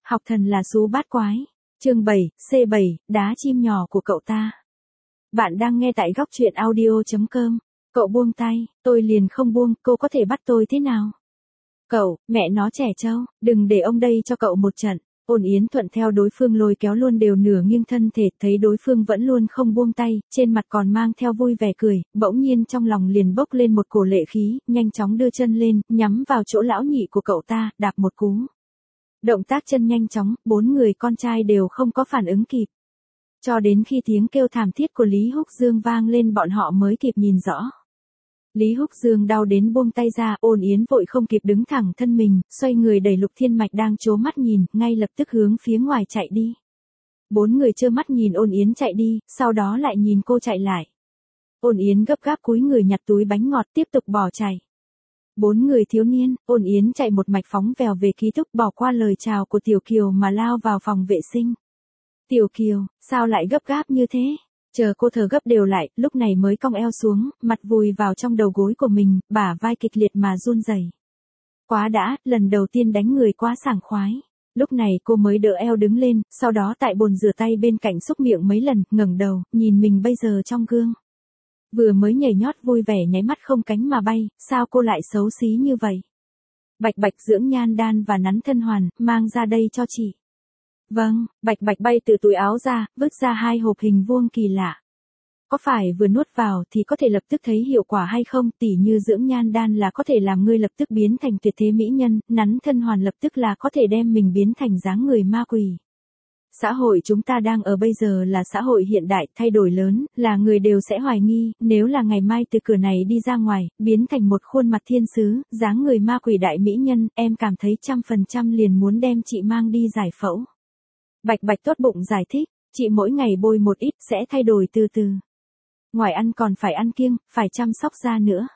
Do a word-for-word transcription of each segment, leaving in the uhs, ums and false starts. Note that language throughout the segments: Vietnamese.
Học thần là sú bát quái. Chương bảy, C bảy, đá chim nhỏ của cậu ta. Bạn đang nghe tại góc truyện audio chấm com. Cậu buông tay, tôi liền không buông, cô có thể bắt tôi thế nào? Cậu, mẹ nó trẻ trâu, đừng để ông đây cho cậu một trận. Ôn Yến thuận theo đối phương lôi kéo luôn đều nửa nghiêng thân thể, thấy đối phương vẫn luôn không buông tay, trên mặt còn mang theo vui vẻ cười, bỗng nhiên trong lòng liền bốc lên một cổ lệ khí, nhanh chóng đưa chân lên, nhắm vào chỗ lão nhị của cậu ta, đạp một cú. Động tác chân nhanh chóng, bốn người con trai đều không có phản ứng kịp. Cho đến khi tiếng kêu thảm thiết của Lý Húc Dương vang lên bọn họ mới kịp nhìn rõ. Lý Húc Dương đau đến buông tay ra, Ôn Yến vội không kịp đứng thẳng thân mình, xoay người đẩy Lục Thiên Mạch đang trố mắt nhìn, ngay lập tức hướng phía ngoài chạy đi. Bốn người trơ mắt nhìn Ôn Yến chạy đi, sau đó lại nhìn cô chạy lại. Ôn Yến gấp gáp cúi người nhặt túi bánh ngọt tiếp tục bỏ chạy. Bốn người thiếu niên, Ôn Yến chạy một mạch phóng vèo về ký túc bỏ qua lời chào của Tiểu Kiều mà lao vào phòng vệ sinh. Tiểu Kiều, sao lại gấp gáp như thế? Chờ cô thở gấp đều lại, lúc này mới cong eo xuống, mặt vùi vào trong đầu gối của mình, bả vai kịch liệt mà run rẩy. Quá đã, lần đầu tiên đánh người quá sảng khoái. Lúc này cô mới đỡ eo đứng lên, sau đó tại bồn rửa tay bên cạnh xúc miệng mấy lần, ngẩng đầu, nhìn mình bây giờ trong gương. Vừa mới nhảy nhót vui vẻ nháy mắt không cánh mà bay, sao cô lại xấu xí như vậy? Bạch Bạch dưỡng nhan đan và nắn thân hoàn, mang ra đây cho chị. Vâng, Bạch Bạch bay từ túi áo ra, vứt ra hai hộp hình vuông kỳ lạ. Có phải vừa nuốt vào thì có thể lập tức thấy hiệu quả hay không? Tỉ như dưỡng nhan đan là có thể làm ngươi lập tức biến thành tuyệt thế mỹ nhân, nắn thân hoàn lập tức là có thể đem mình biến thành dáng người ma quỷ. Xã hội chúng ta đang ở bây giờ là xã hội hiện đại, thay đổi lớn, là người đều sẽ hoài nghi, nếu là ngày mai từ cửa này đi ra ngoài, biến thành một khuôn mặt thiên sứ, dáng người ma quỷ đại mỹ nhân, em cảm thấy trăm phần trăm liền muốn đem chị mang đi giải phẫu. Bạch Bạch tốt bụng giải thích, chị mỗi ngày bôi một ít sẽ thay đổi từ từ. Ngoài ăn còn phải ăn kiêng, phải chăm sóc da nữa.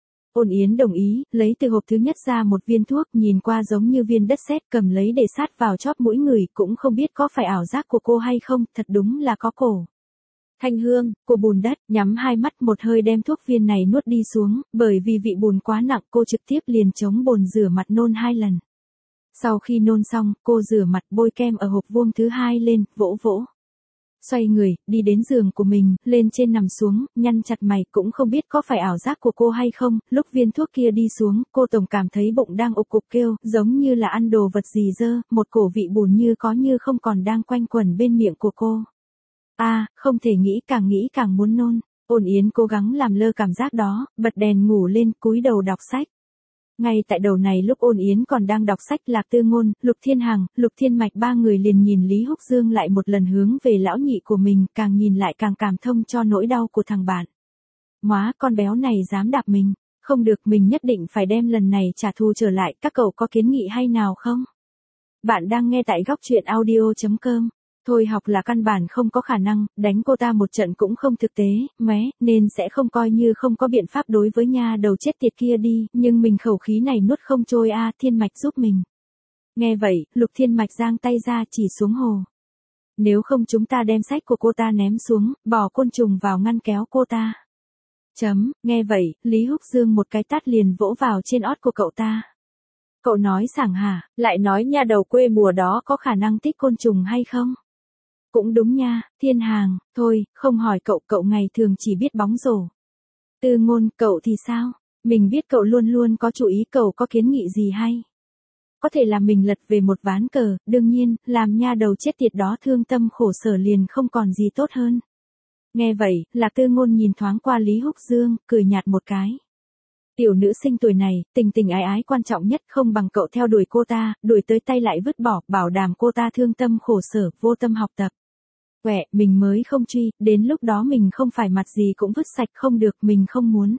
Ôn Yến đồng ý, lấy từ hộp thứ nhất ra một viên thuốc nhìn qua giống như viên đất sét, cầm lấy để sát vào chóp mũi người, cũng không biết có phải ảo giác của cô hay không, thật đúng là có cổ. Thanh hương, cô bùn đất, nhắm hai mắt một hơi đem thuốc viên này nuốt đi xuống, bởi vì vị bùn quá nặng cô trực tiếp liền chống bồn rửa mặt nôn hai lần. Sau khi nôn xong, cô rửa mặt bôi kem ở hộp vuông thứ hai lên, vỗ vỗ. Xoay người, đi đến giường của mình, lên trên nằm xuống, nhăn chặt mày, cũng không biết có phải ảo giác của cô hay không, lúc viên thuốc kia đi xuống, cô tổng cảm thấy bụng đang ục cục kêu, giống như là ăn đồ vật gì dơ, một cổ vị bùn như có như không còn đang quanh quẩn bên miệng của cô. A, à, không thể nghĩ, càng nghĩ càng muốn nôn. Ôn Yến cố gắng làm lơ cảm giác đó, bật đèn ngủ lên, cúi đầu đọc sách. Ngay tại đầu này lúc Ôn Yến còn đang đọc sách, Lạc Tư Ngôn, Lục Thiên Hằng, Lục Thiên Mạch ba người liền nhìn Lý Húc Dương lại một lần hướng về lão nhị của mình, càng nhìn lại càng cảm thông cho nỗi đau của thằng bạn. Móa, con béo này dám đạp mình, không được, mình nhất định phải đem lần này trả thù trở lại, các cậu có kiến nghị hay nào không? Bạn đang nghe tại góc truyện audio chấm com. Thôi học là căn bản không có khả năng, đánh cô ta một trận cũng không thực tế, mé, nên sẽ không coi như không có biện pháp đối với nha đầu chết tiệt kia đi, nhưng mình khẩu khí này nuốt không trôi a, Thiên Mạch giúp mình. Nghe vậy, Lục Thiên Mạch giang tay ra chỉ xuống hồ. Nếu không chúng ta đem sách của cô ta ném xuống, bỏ côn trùng vào ngăn kéo cô ta. Chấm, nghe vậy, Lý Húc Dương một cái tát liền vỗ vào trên ót của cậu ta. Cậu nói sảng hả, lại nói nha đầu quê mùa đó có khả năng thích côn trùng hay không? Cũng đúng nha, Thiên Hàng, thôi, không hỏi cậu, cậu ngày thường chỉ biết bóng rổ. Tư Ngôn, cậu thì sao? Mình biết cậu luôn luôn có chú ý, cậu có kiến nghị gì hay? Có thể làm mình lật về một ván cờ, đương nhiên, làm nha đầu chết tiệt đó thương tâm khổ sở liền không còn gì tốt hơn. Nghe vậy, Lạc Tư Ngôn nhìn thoáng qua Lý Húc Dương, cười nhạt một cái. Tiểu nữ sinh tuổi này, tình tình ái ái quan trọng nhất, không bằng cậu theo đuổi cô ta, đuổi tới tay lại vứt bỏ, bảo đảm cô ta thương tâm khổ sở, vô tâm học tập. Quẹ, mình mới không truy, đến lúc đó mình không phải mặt gì cũng vứt sạch, không được, mình không muốn.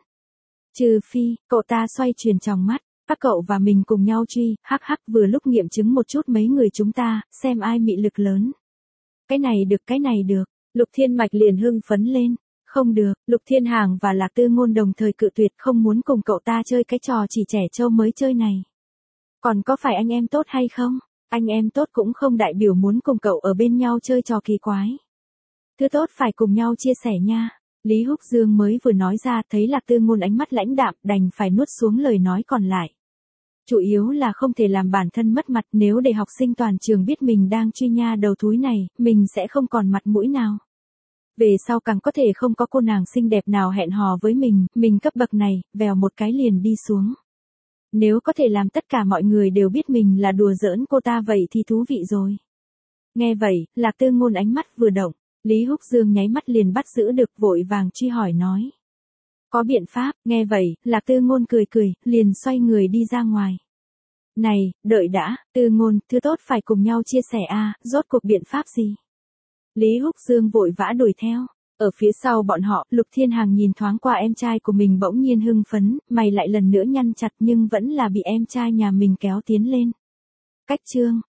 Trừ phi, cậu ta xoay chuyển tròng mắt, các cậu và mình cùng nhau truy, hắc hắc, vừa lúc nghiệm chứng một chút mấy người chúng ta, xem ai mị lực lớn. Cái này được, cái này được, Lục Thiên Mạch liền hưng phấn lên. Không được, Lục Thiên Hàng và Lạc Tư Ngôn đồng thời cự tuyệt, không muốn cùng cậu ta chơi cái trò chỉ trẻ trâu mới chơi này. Còn có phải anh em tốt hay không? Anh em tốt cũng không đại biểu muốn cùng cậu ở bên nhau chơi trò kỳ quái. Thứ tốt phải cùng nhau chia sẻ nha. Lý Húc Dương mới vừa nói ra, thấy Lạc Tư Ngôn ánh mắt lãnh đạm, đành phải nuốt xuống lời nói còn lại. Chủ yếu là không thể làm bản thân mất mặt, nếu để học sinh toàn trường biết mình đang truy nha đầu thúi này, mình sẽ không còn mặt mũi nào. Về sau càng có thể không có cô nàng xinh đẹp nào hẹn hò với mình, mình cấp bậc này, vèo một cái liền đi xuống. Nếu có thể làm tất cả mọi người đều biết mình là đùa giỡn cô ta vậy thì thú vị rồi. Nghe vậy, Lạc Tư Ngôn ánh mắt vừa động, Lý Húc Dương nháy mắt liền bắt giữ được, vội vàng truy hỏi nói. Có biện pháp, nghe vậy, Lạc Tư Ngôn cười cười, liền xoay người đi ra ngoài. Này, đợi đã, Tư Ngôn, thứ tốt phải cùng nhau chia sẻ a, rốt cuộc biện pháp gì? Lý Húc Dương vội vã đuổi theo. Ở phía sau bọn họ, Lục Thiên Hằng nhìn thoáng qua em trai của mình bỗng nhiên hưng phấn, mày lại lần nữa nhăn chặt nhưng vẫn là bị em trai nhà mình kéo tiến lên. Cách chương